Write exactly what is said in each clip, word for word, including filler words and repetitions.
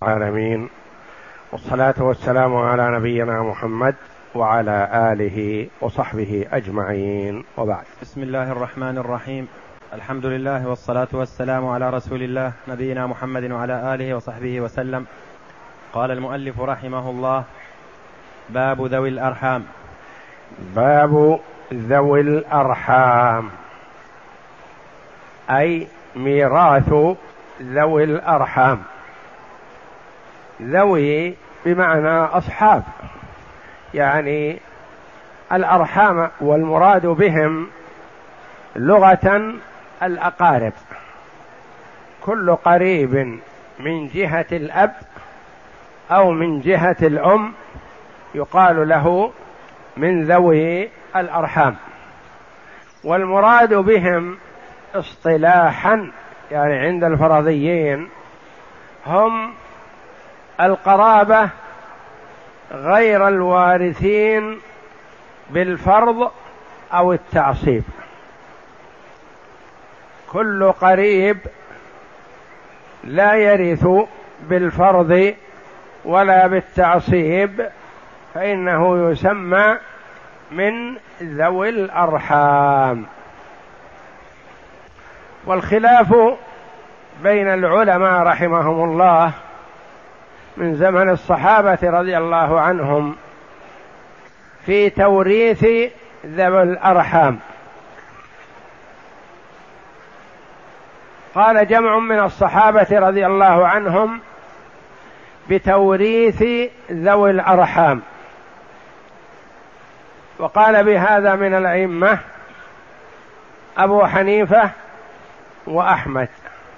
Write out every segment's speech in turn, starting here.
العالمين، والصلاة والسلام على نبينا محمد وعلى آله وصحبه أجمعين، وبعد. بسم الله الرحمن الرحيم. الحمد لله والصلاة والسلام على رسول الله نبينا محمد وعلى آله وصحبه وسلم. قال المؤلف رحمه الله: باب ذوي الأرحام. باب ذوي الأرحام أي ميراث ذوي الأرحام. ذوي بمعنى أصحاب، يعني الأرحام، والمراد بهم لغة الأقارب، كل قريب من جهة الأب أو من جهة الأم يقال له من ذوي الأرحام. والمراد بهم اصطلاحا يعني عند الفرضيين هم القرابة غير الوارثين بالفرض أو التعصيب. كل قريب لا يرث بالفرض ولا بالتعصيب فإنه يسمى من ذوي الأرحام. والخلاف بين العلماء رحمهم الله من زمن الصحابة رضي الله عنهم في توريث ذوي الأرحام. قال جمع من الصحابة رضي الله عنهم بتوريث ذوي الأرحام، وقال بهذا من الأئمة أبو حنيفة وأحمد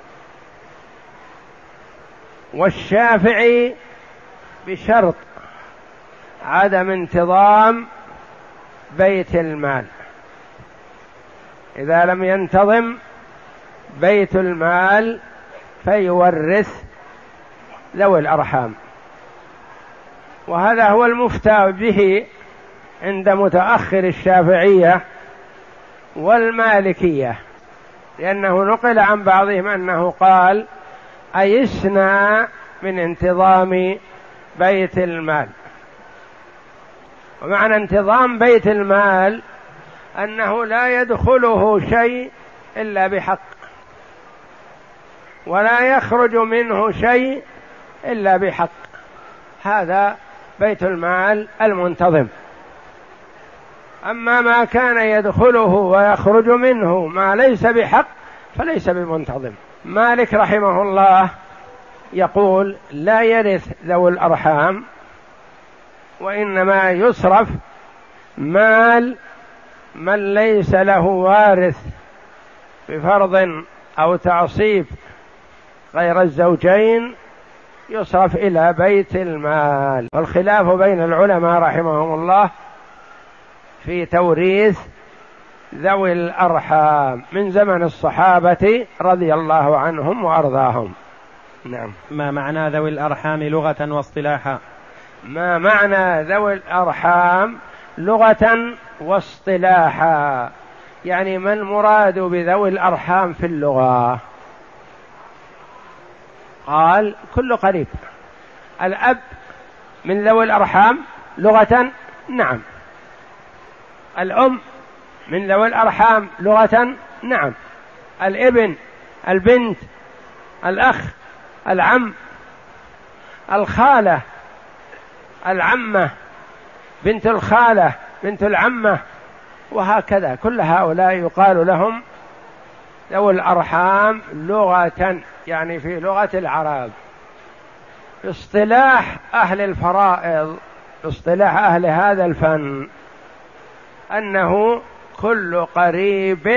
والشافعي بشرط عدم انتظام بيت المال. إذا لم ينتظم بيت المال فيورث ذوي الأرحام، وهذا هو المفتى به عند متأخر الشافعية والمالكية، لأنه نقل عن بعضهم أنه قال: أيسنا من انتظام بيت المال. ومعنى انتظام بيت المال أنه لا يدخله شيء إلا بحق، ولا يخرج منه شيء إلا بحق. هذا بيت المال المنتظم. أما ما كان يدخله ويخرج منه ما ليس بحق فليس بمنتظم. مالك رحمه الله يقول: لا يرث ذوي الأرحام، وإنما يصرف مال من ليس له وارث بفرض أو تعصيب غير الزوجين، يصرف إلى بيت المال. والخلاف بين العلماء رحمهم الله في توريث ذوي الأرحام من زمن الصحابة رضي الله عنهم وأرضاهم. نعم. ما معنى ذوي الأرحام لغة واصطلاحا؟ ما معنى ذوي الأرحام لغة واصطلاحا، يعني ما المراد بذوي الأرحام في اللغة؟ قال: كل قريب. الأب من ذوي الأرحام لغة، نعم. الأم من ذوي الأرحام لغة، نعم. الابن، البنت، الأخ، العم، الخالة، العمة، بنت الخالة، بنت العمة، وهكذا. كل هؤلاء يقال لهم ذوي الأرحام لغة، يعني في لغة العرب. اصطلاح أهل الفرائض، اصطلاح أهل هذا الفن، أنه كل قريب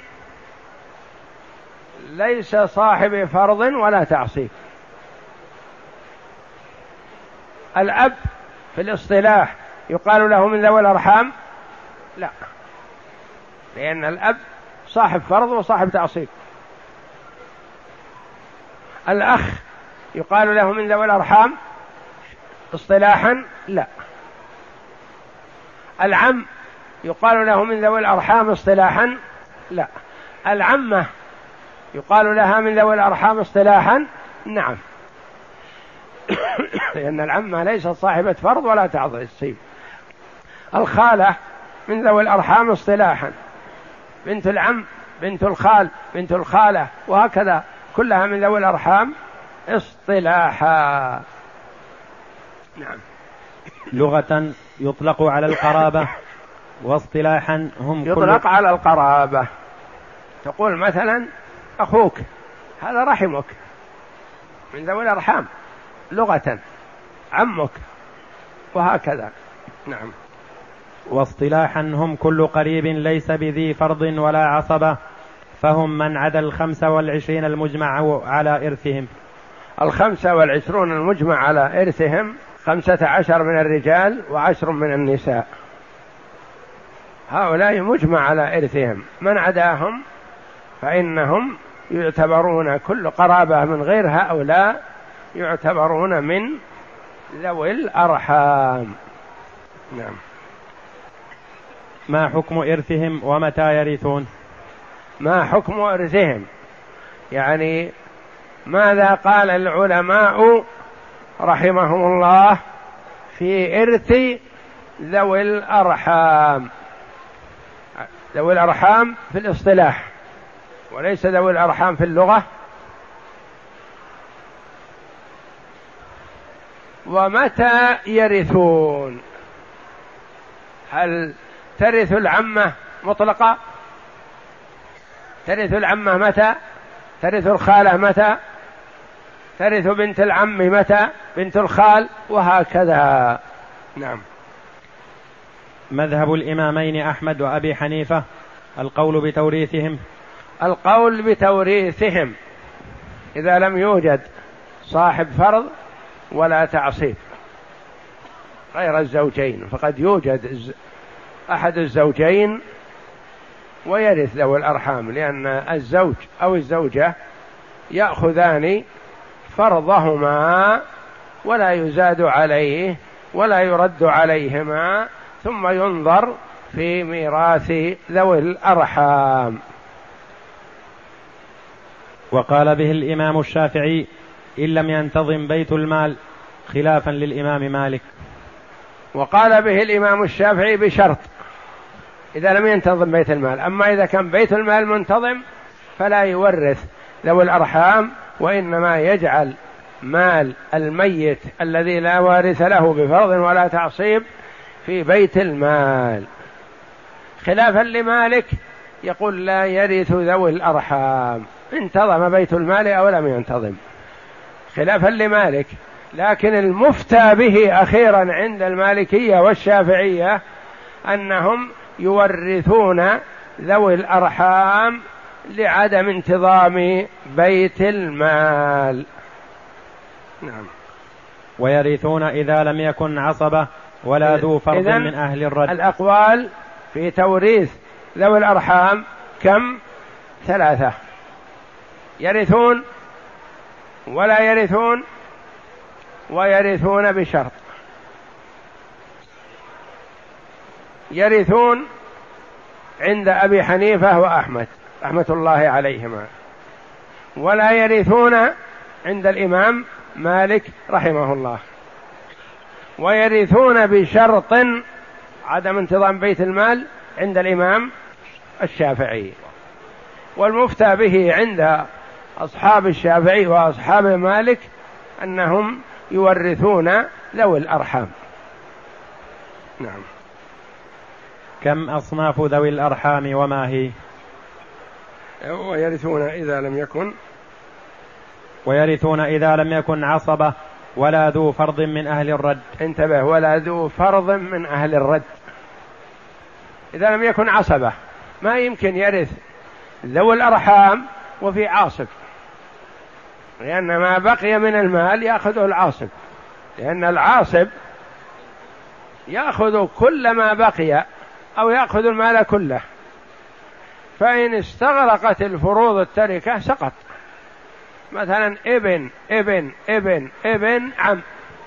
ليس صاحب فرض ولا تعصيب. الأب في الاصطلاح يقال له من ذوي الأرحام؟ لا، لأن الأب صاحب فرض وصاحب تعصيب. الأخ يقال له من ذوي الأرحام اصطلاحا؟ لا. العم يقال له من ذوي الأرحام اصطلاحا؟ لا. العمة يقال لها من ذوي الأرحام اصطلاحا؟ نعم. لأن العمة ليست صاحبة فرض ولا تعصيب. الخالة من ذوي الأرحام اصطلاحا، بنت العم، بنت الخال، بنت الخالة، وهكذا كلها من ذوي الأرحام اصطلاحا. نعم. لغة يطلق على القرابة، واصطلاحا هم يطلق كل... على القرابة. تقول مثلا أخوك، هذا رحمك من ذوي الأرحام لغة، عمك، وهكذا. نعم. واصطلاحا هم كل قريب ليس بذي فرض ولا عصبة، فهم من عدا الخمسة والعشرين المجمع على إرثهم. الخمسة والعشرون المجمع على إرثهم خمسة عشر من الرجال وعشر من النساء، هؤلاء مجمع على إرثهم. من عداهم فإنهم يعتبرون كل قرابة من غير هؤلاء يعتبرون من ذوي الأرحام. نعم. ما حكم إرثهم ومتى يرثون؟ ما حكم إرثهم يعني ماذا قال العلماء رحمهم الله في إرث ذوي الأرحام. ذوي الأرحام في الاصطلاح وليس ذوي الأرحام في اللغة. ومتى يرثون؟ هل ترث العمة مطلقة؟ ترث العمة متى؟ ترث الخالة متى؟ ترث بنت العم متى؟ بنت الخال، وهكذا. نعم. مذهب الإمامين أحمد وأبي حنيفة القول بتوريثهم. القول بتوريثهم إذا لم يوجد صاحب فرض ولا تعصيب غير الزوجين، فقد يوجد أحد الزوجين ويرث ذوي الأرحام، لأن الزوج أو الزوجة يأخذان فرضهما ولا يزاد عليه ولا يرد عليهما، ثم ينظر في ميراث ذوي الأرحام. وقال به الإمام الشافعي إن لم ينتظم بيت المال، خلافا للإمام مالك. وقال به الإمام الشافعي بشرط إذا لم ينتظم بيت المال، أما إذا كان بيت المال منتظم فلا يورث ذوي الأرحام، وإنما يجعل مال الميت الذي لا وارث له بفرض ولا تعصيب في بيت المال، خلافا لمالك يقول لا يرث ذوي الأرحام انتظم بيت المال أو لم ينتظم، خلافا لمالك. لكن المفتى به أخيرا عند المالكية والشافعية أنهم يورثون ذوي الأرحام لعدم انتظام بيت المال. نعم. ويرثون إذا لم يكن عصبة ولا ذو فرض من أهل الرد. الأقوال في توريث ذوي الأرحام كم؟ ثلاثة: يرثون ولا يرثون ويرثون بشرط. يرثون عند أبي حنيفة وأحمد رحمة الله عليهما، ولا يرثون عند الإمام مالك رحمه الله، ويرثون بشرط عدم انتظام بيت المال عند الإمام الشافعي. والمفتى به عند أصحاب الشافعي وأصحاب مالك أنهم يورثون ذوي الأرحام. نعم. كم أصناف ذوي الأرحام وما هي؟ ويرثون إذا لم يكن ويرثون إذا لم يكن عصبة ولا ذو فرض من أهل الرد. انتبه، ولا ذو فرض من أهل الرد. إذا لم يكن عصبة ما يمكن يرث ذوي الأرحام وفي عاصب، لأن ما بقي من المال يأخذه العاصب، لأن العاصب يأخذ كل ما بقي أو يأخذ المال كله، فإن استغرقت الفروض التركة سقط. مثلا ابن ابن ابن ابن عم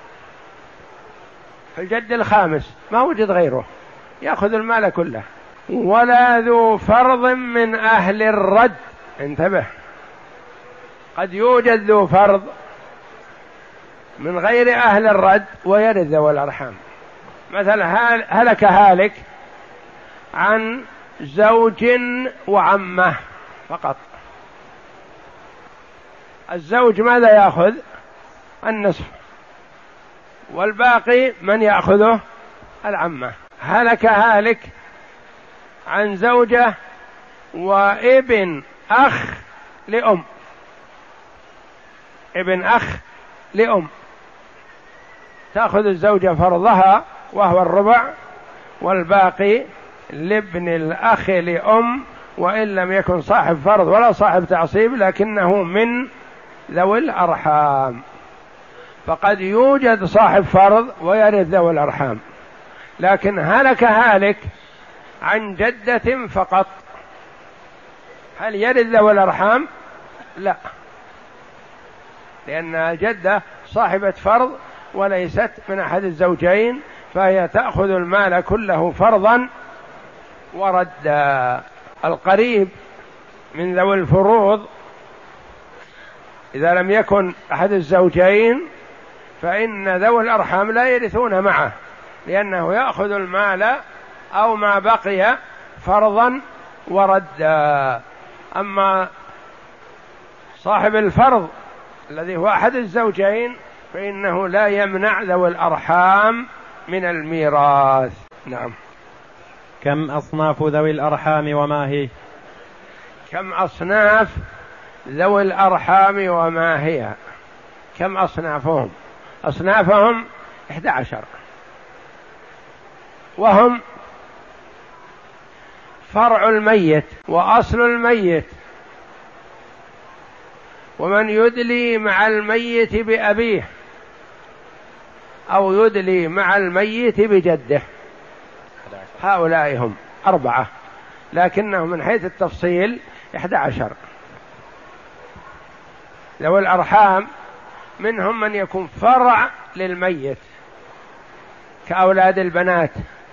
الجد الخامس ما وجد غيره يأخذ المال كله. ولا ذو فرض من أهل الرد، انتبه، قد يوجد ذو فرض من غير أهل الرد ويرث ذوي الأرحام. مثلا هلك هالك عن زوج وعمه فقط، الزوج ماذا يأخذ؟ النصف، والباقي من يأخذه؟ العمة. هلك هالك عن زوجة وابن أخ لأم، ابن أخ لأم، تأخذ الزوجة فرضها وهو الربع، والباقي لابن الأخ لأم، وإن لم يكن صاحب فرض ولا صاحب تعصيب لكنه من ذوي الأرحام. فقد يوجد صاحب فرض ويرث ذوي الأرحام، لكن هلك هالك عن جدة فقط، هل يرث ذوي الأرحام؟ لا، لأن الجدة صاحبة فرض وليست من أحد الزوجين، فهي تأخذ المال كله فرضا وردا. القريب من ذوي الفروض إذا لم يكن أحد الزوجين فإن ذوي الأرحام لا يرثون معه، لأنه يأخذ المال أو ما بقي فرضا وردا. أما صاحب الفرض الذي هو أحد الزوجين فإنه لا يمنع ذوي الأرحام من الميراث. نعم. كم أصناف ذوي الأرحام وما هي؟ كم أصناف ذوي الأرحام وما هي؟ كم أصنافهم؟ أصنافهم إحدى عشر، وهم فرع الميت وأصل الميت، ومن يدلي مع الميت بأبيه أو يدلي مع الميت بجده، هؤلاء هم أربعة، لكنهم من حيث التفصيل إحدى عشر. ذوي الأرحام منهم من يكون فرع للميت كأولاد البنات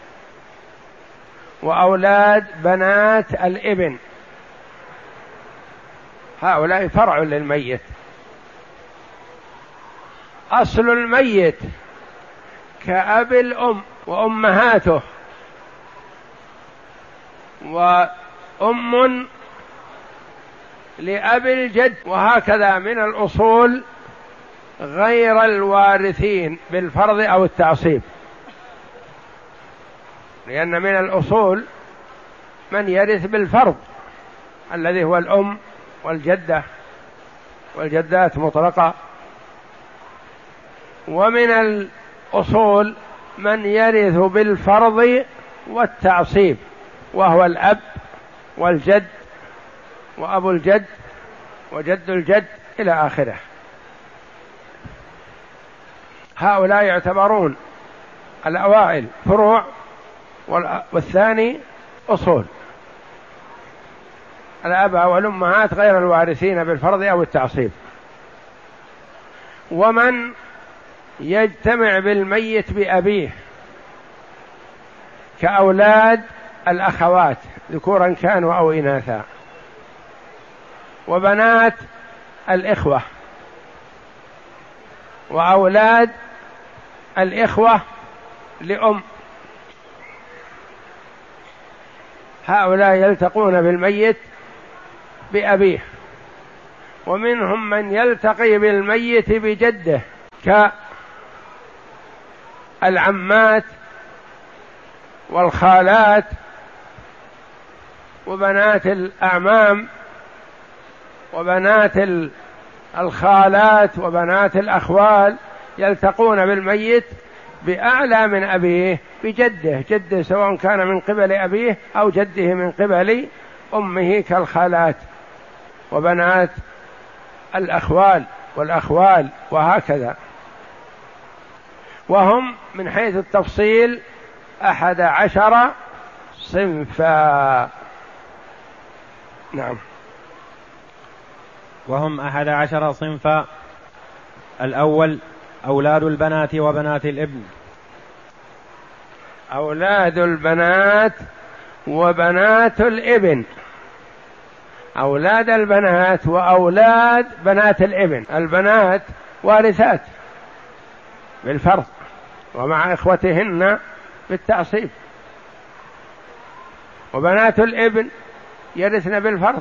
وأولاد بنات الابن، هؤلاء فرع للميت. أصل الميت كأب الأم وأمهاته وأم لأب الجد، وهكذا من الأصول غير الوارثين بالفرض أو التعصيب، لأن من الأصول من يرث بالفرض الذي هو الأم والجدة والجدات مطلقة، ومن الأصول من يرث بالفرض والتعصيب وهو الأب والجد وأبو الجد وجد الجد إلى آخره. هؤلاء يعتبرون الأوائل فروع والثاني أصول. الآباء والأمهات غير الوارثين بالفرض أو التعصيب. ومن يجتمع بالميت بأبيه كأولاد الأخوات ذكورا كانوا أو إناثا، وبنات الإخوة، وأولاد الإخوة لأم، هؤلاء يلتقون بالميت بأبيه. ومنهم من يلتقي بالميت بجده كالعمات والخالات وبنات الأعمام وبنات الخالات وبنات الأخوال، يلتقون بالميت بأعلى من أبيه بجده، جده سواء كان من قبل أبيه أو جده من قبل أمه كالخالات وبنات الأخوال والأخوال وهكذا. وهم من حيث التفصيل أحد عشر صنفا. نعم. وهم أحد عشر صنفا. الأول أولاد البنات وبنات الابن. أولاد البنات وبنات الابن، أولاد البنات وأولاد بنات الابن. البنات وارثات بالفرض، ومع إخوتهن بالتعصيب. وبنات الابن يرثن بالفرض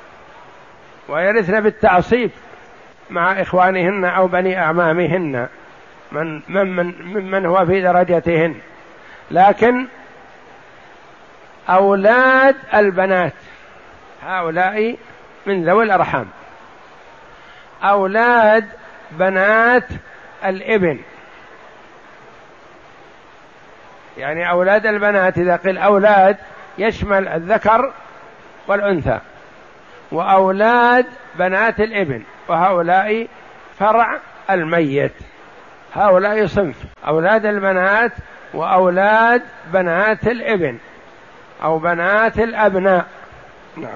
ويرثن بالتعصيب مع إخوانهن أو بني أعمامهن من من من, من هو في درجتهن. لكن أولاد البنات هؤلاء من ذوي الأرحام. أولاد بنات الابن، يعني أولاد البنات إذا قيل أولاد يشمل الذكر والأنثى، وأولاد بنات الابن وهؤلاء فرع الميت. هؤلاء صنف أولاد البنات وأولاد بنات الابن أو بنات الأبناء. نعم.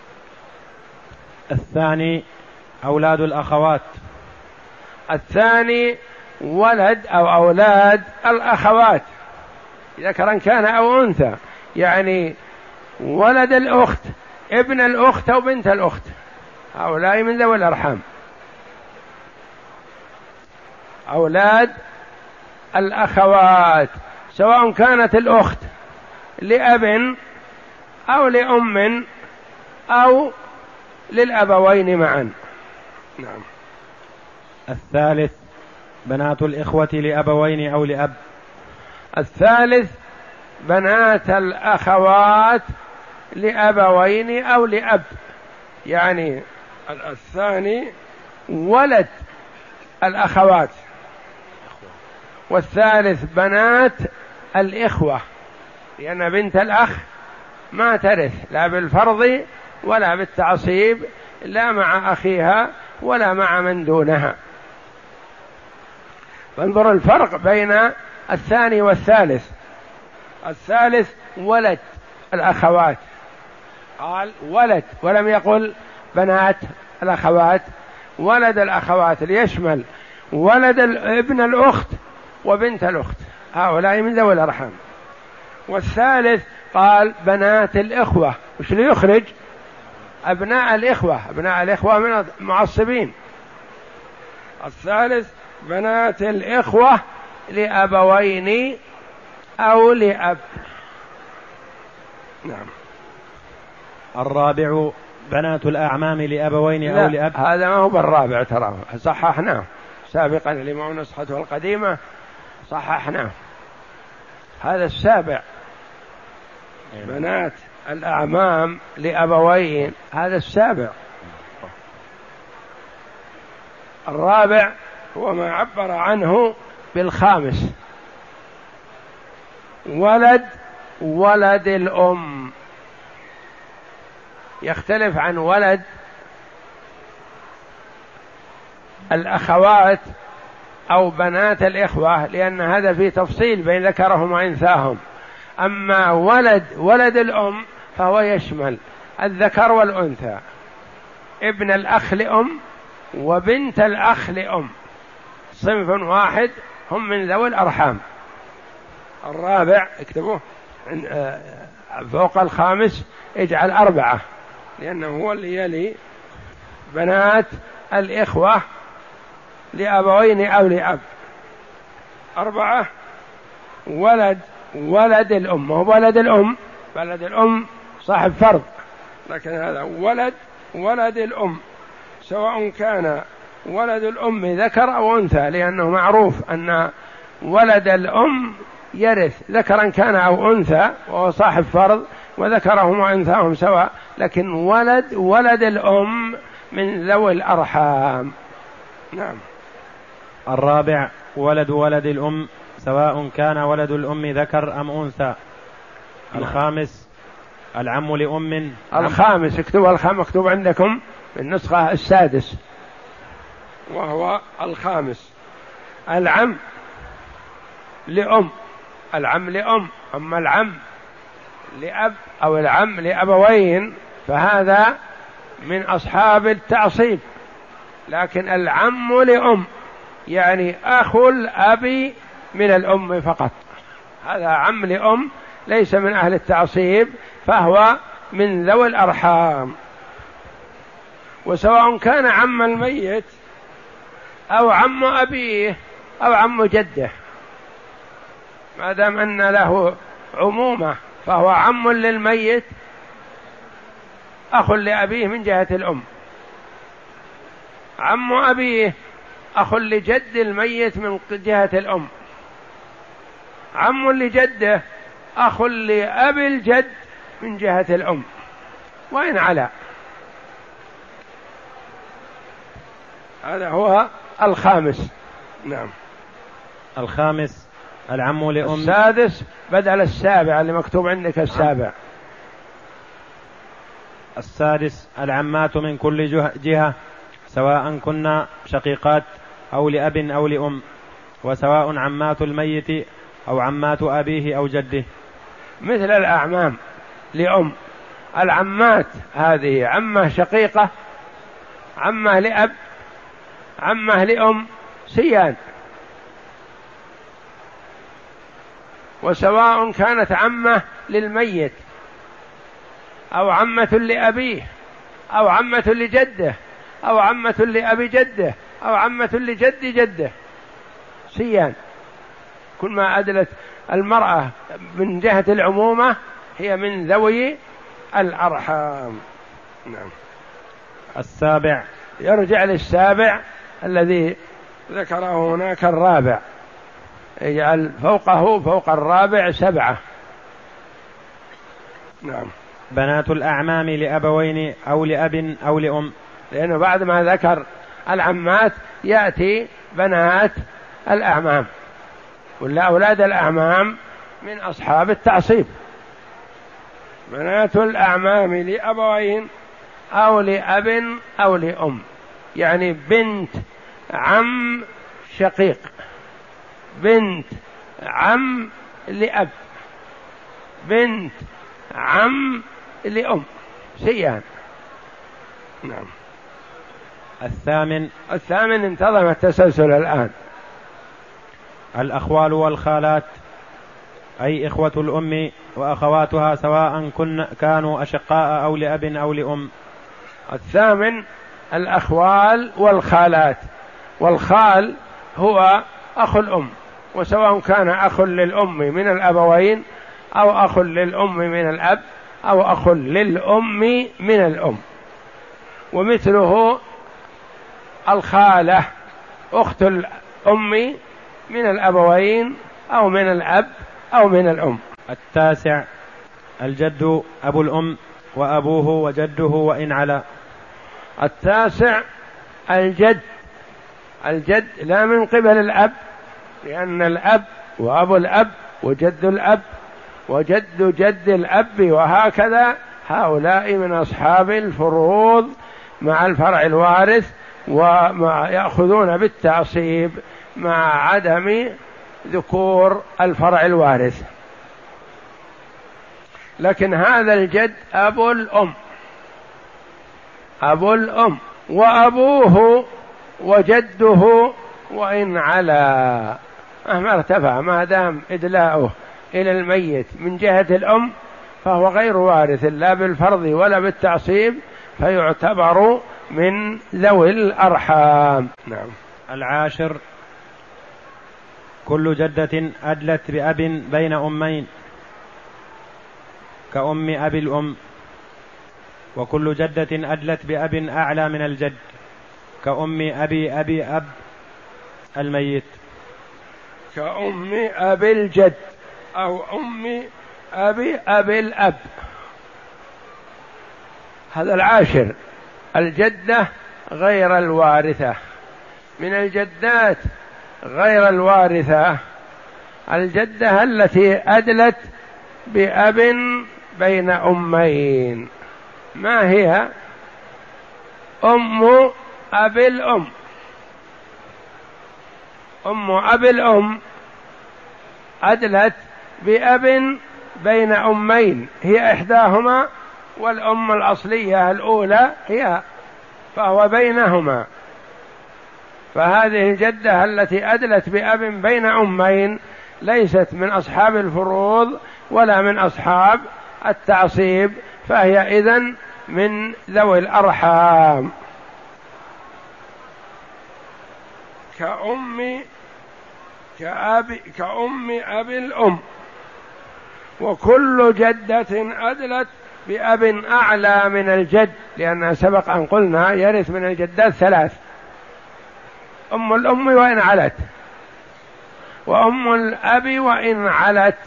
الثاني أولاد الأخوات. الثاني ولد أو أولاد الأخوات ذكرا كان أو أنثى، يعني ولد الأخت، ابن الأخت أو بنت الأخت، هؤلاء من ذوي الأرحام. أولاد الأخوات سواء كانت الأخت لأب أو لأم أو للأبوين معا. نعم. الثالث بنات الإخوة لأبوين أو لأب. الثالث بنات الأخوات لأبوين أو لأب، يعني الثاني ولد الأخوات، والثالث بنات الإخوة، لأن بنت الأخ ما ترث لا بالفرض ولا بالتعصيب، لا مع أخيها ولا مع من دونها. فانظر الفرق بين الثاني والثالث. الثالث ولد الأخوات، قال ولد ولم يقل بنات الأخوات، ولد الأخوات ليشمل ولد ابن الأخت وبنت الأخت، هؤلاء من ذوي الأرحام. والثالث قال بنات الإخوة، وش ليخرج أبناء الإخوة، أبناء الإخوة من المعصبين. الثالث بنات الإخوة لأبوين أو لأب. نعم. الرابع بنات الأعمام لأبوين أو لأب. هذا ما هو بالرابع، ترى صححناه سابقا لما نسخته القديمة، صححناه. هذا السابع بنات الأعمام لأبوين، هذا السابع. الرابع هو ما عبر عنه بالخامس، ولد ولد الأم، يختلف عن ولد الأخوات أو بنات الإخوة، لأن هذا فيه تفصيل بين ذكرهم وأنثاهم. أما ولد ولد الأم فهو يشمل الذكر والأنثى، ابن الأخ لأم وبنت الأخ لأم، صنف واحد هم من ذوي الأرحام. الرابع اكتبوه فوق الخامس، اجعل أربعة، لأنه هو اللي يلي بنات الإخوة لأبوين أو لأب. أربعة ولد ولد الأم، هو ولد الأم، ولد الأم صاحب فرض، لكن هذا ولد ولد الأم، سواء كان ولد الأم ذكر أو أنثى، لأنه معروف أن ولد الأم يرث ذكرا كان أو أنثى، وهو صاحب فرض، وذكرهم وأنثاهم سواء، لكن ولد ولد الأم من ذوي الأرحام. نعم. الرابع ولد ولد الأم سواء كان ولد الأم ذكر أم أنثى. الخامس العم لأم. الخامس اكتبوا الخامس، مكتوب عندكم بالنسخة السادس، وهو الخامس العم لأم. العم لأم، أما العم لأب أو العم لأبوين فهذا من أصحاب التعصيب. لكن العم لأم يعني أخو الأب من الأم فقط، هذا عم لأم ليس من أهل التعصيب، فهو من ذوي الأرحام. وسواء كان عم الميت أو عم أبيه أو عم جده، ما دام أن له عمومة فهو عم للميت أخ لأبيه من جهة الأم، عم أبيه أخ لجد الميت من جهة الأم، عم لجده أخ لأبي الجد من جهة الأم وإن علا. هذا هو الخامس. نعم. الخامس العم لأم. السادس بدل السابع اللي مكتوب عندك السابع. السادس العمات من كل جهة سواء كنا شقيقات أو لأب أو لأم، وسواء عمات الميت أو عمات أبيه أو جده. مثل الأعمام لأم، العمات هذه عمة شقيقة، عمة لأب، عمة لأم، سيان. وسواء كانت عمة للميت أو عمة لأبيه أو عمة لجده أو عمة لأبي جده أو عمة لجد جده، سيان. كل ما أدلت المرأة من جهة العمومة هي من ذوي الأرحام. نعم. السابع يرجع للسابع الذي ذكره هناك الرابع، يجعل فوقه فوق الرابع سبعة. نعم. بنات الأعمام لأبوين أو لأب أو لأم، لأنه بعد ما ذكر العمات يأتي بنات الأعمام، ولا أولاد الأعمام من أصحاب التعصيب. بنات الأعمام لأبوين أو لأب أو لأم، يعني بنت عم شقيق، بنت عم لأب، بنت عم لأم، سيان. نعم. الثامن الثامن انتظم التسلسل الآن. الأخوال والخالات، أي إخوة الأم وأخواتها سواء كن كانوا أشقاء أو لأب أو لأم. الثامن الأخوال والخالات، والخال هو أخو الأم، وسواء كان أخ للأم من الأبوين أو أخ للأم من الأب أو أخ للأم من الأم. ومثله الخالة أخت الأم من الأبوين أو من الأب أو من الأم. التاسع الجد أبو الأم وأبوه وجده وإن علا. التاسع الجد، الجد لا من قبل الأب، لأن الأب وأبو الأب وجد الأب وجد جد الأب وهكذا، هؤلاء من أصحاب الفروض مع الفرع الوارث، وما يأخذون بالتعصيب مع عدم ذكور الفرع الوارث. لكن هذا الجد أبو الأم، أبو الأم وأبوه وجده وإن علا، مهما ارتفع ما دام إدلاؤه إلى الميت من جهة الأم فهو غير وارث لا بالفرض ولا بالتعصيب، فيعتبر من ذوي الأرحام. نعم. العاشر كل جدة أدلت بأب بين أمين كأم أبي الأم، وكل جدة أدلت بأب أعلى من الجد كأم أبي أبي أب الميت. كأم أبي الجد أو أم أبي أبي الأب. هذا العاشر. الجدة غير الوارثة، من الجدات غير الوارثة الجدة التي أدلت بأب بين أمين. ما هي؟ أم أبي الأم. أم أبي الأم أدلت بأب بين أمين، هي إحداهما والأم الأصلية الأولى هي، فهو بينهما. فهذه الجدة التي أدلت بأب بين أمين ليست من أصحاب الفروض ولا من أصحاب التعصيب، فهي إذن من ذوي الأرحام. كأم كأب كأم أبي الأم، وكل جدة أدلت بأب أعلى من الجد، لأن سبق أن قلنا يرث من الجدات ثلاث: أم الأم وإن علت، وأم الأب وإن علت،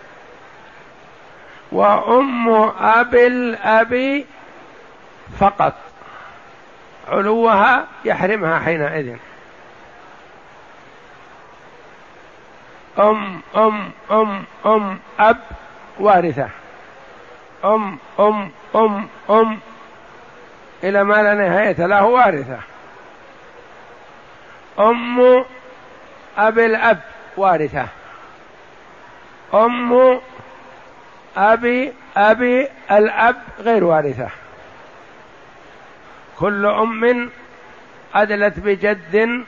وأم أبي الأب فقط، علوها يحرمها حينئذ. أم أم أم أم أب وارثة، أم أم أم أم إلى ما لا نهاية له وارثة. أم أبي الأب وارثة، أم أبي أبي الأب غير وارثة. كل أم أدلت بجد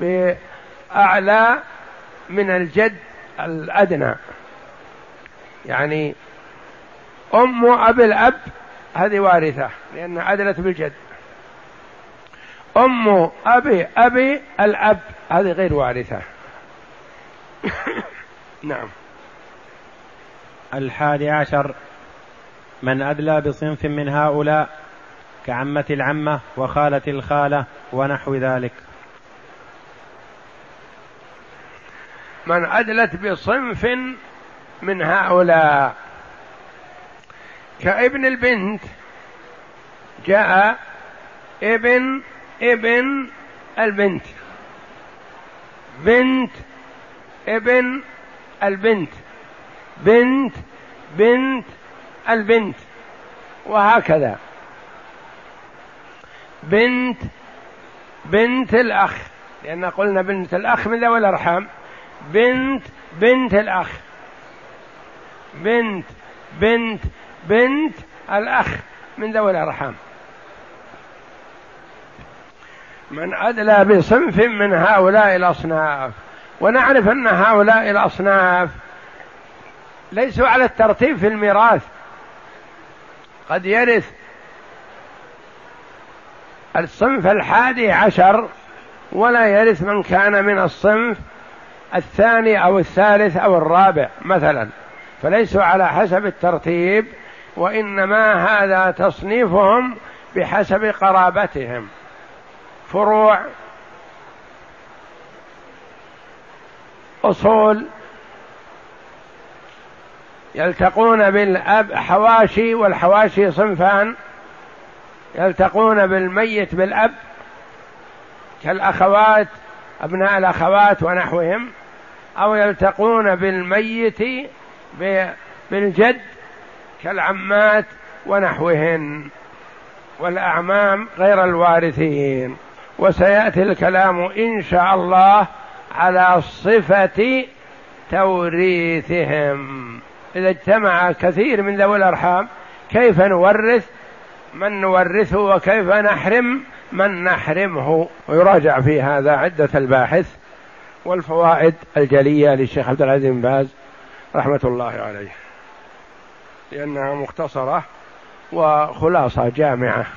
بأعلى من الجد الأدنى، يعني أم أبي الأب هذه وارثة لأن أدلت بالجد. أم أبي أبي الأب هذه غير وارثة. نعم. الحادي عشر: من أدلى بصنف من هؤلاء كعمة العمة وخالة الخالة ونحو ذلك. من أدلت بصنف من هؤلاء كابن البنت، جاء ابن ابن البنت، بنت ابن البنت، بنت بنت البنت، وهكذا. بنت بنت الأخ، لأن قلنا بنت الأخ من ذوي الأرحام، بنت بنت الأخ، بنت بنت بنت الأخ من ذوي الأرحام. من أدلى بصنف من هؤلاء الأصناف، ونعرف أن هؤلاء الأصناف ليسوا على الترتيب في الميراث، قد يرث الصنف الحادي عشر ولا يرث من كان من الصنف الثاني أو الثالث أو الرابع مثلا، فليسوا على حسب الترتيب، وإنما هذا تصنيفهم بحسب قرابتهم. فروع، أصول، يلتقون بالأب، حواشي، والحواشي صنفان: يلتقون بالميت بالأب كالأخوات، أبناء الأخوات ونحوهم، أو يلتقون بالميت بالجد كالعمات ونحوهن، والأعمام غير الوارثين. وسيأتي الكلام إن شاء الله على صفة توريثهم. إذا اجتمع كثير من ذوي الأرحام كيف نورث من نورثه، وكيف نحرم من نحرمه، ويراجع في هذا عدة الباحث والفوائد الجلية للشيخ عبد العزيز بن باز رحمة الله عليه، لأنها مختصرة وخلاصة جامعة.